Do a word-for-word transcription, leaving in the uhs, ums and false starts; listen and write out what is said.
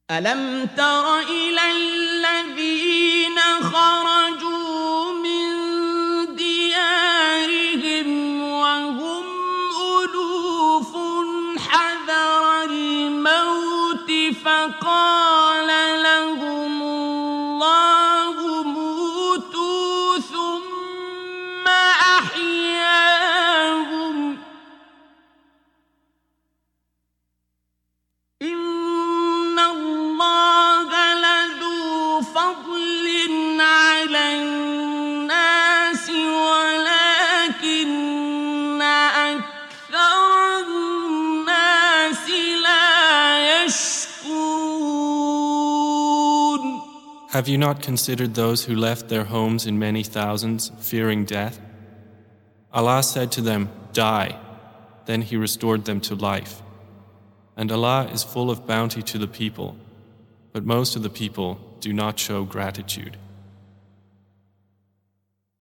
ألم تر إلى الذين خرجوا من ديارهم وهم ألوف حذر الموت فقال لهم الله موتوا ثم أحياهم إن الله لذو فضل على الناس ولكن أكثر الناس لا يشكرون. Have you not considered those who left their homes in many thousands, fearing death? Allah said to them, "Die." Then He restored them to life. And Allah is full of bounty to the people, but most of the people do not show gratitude.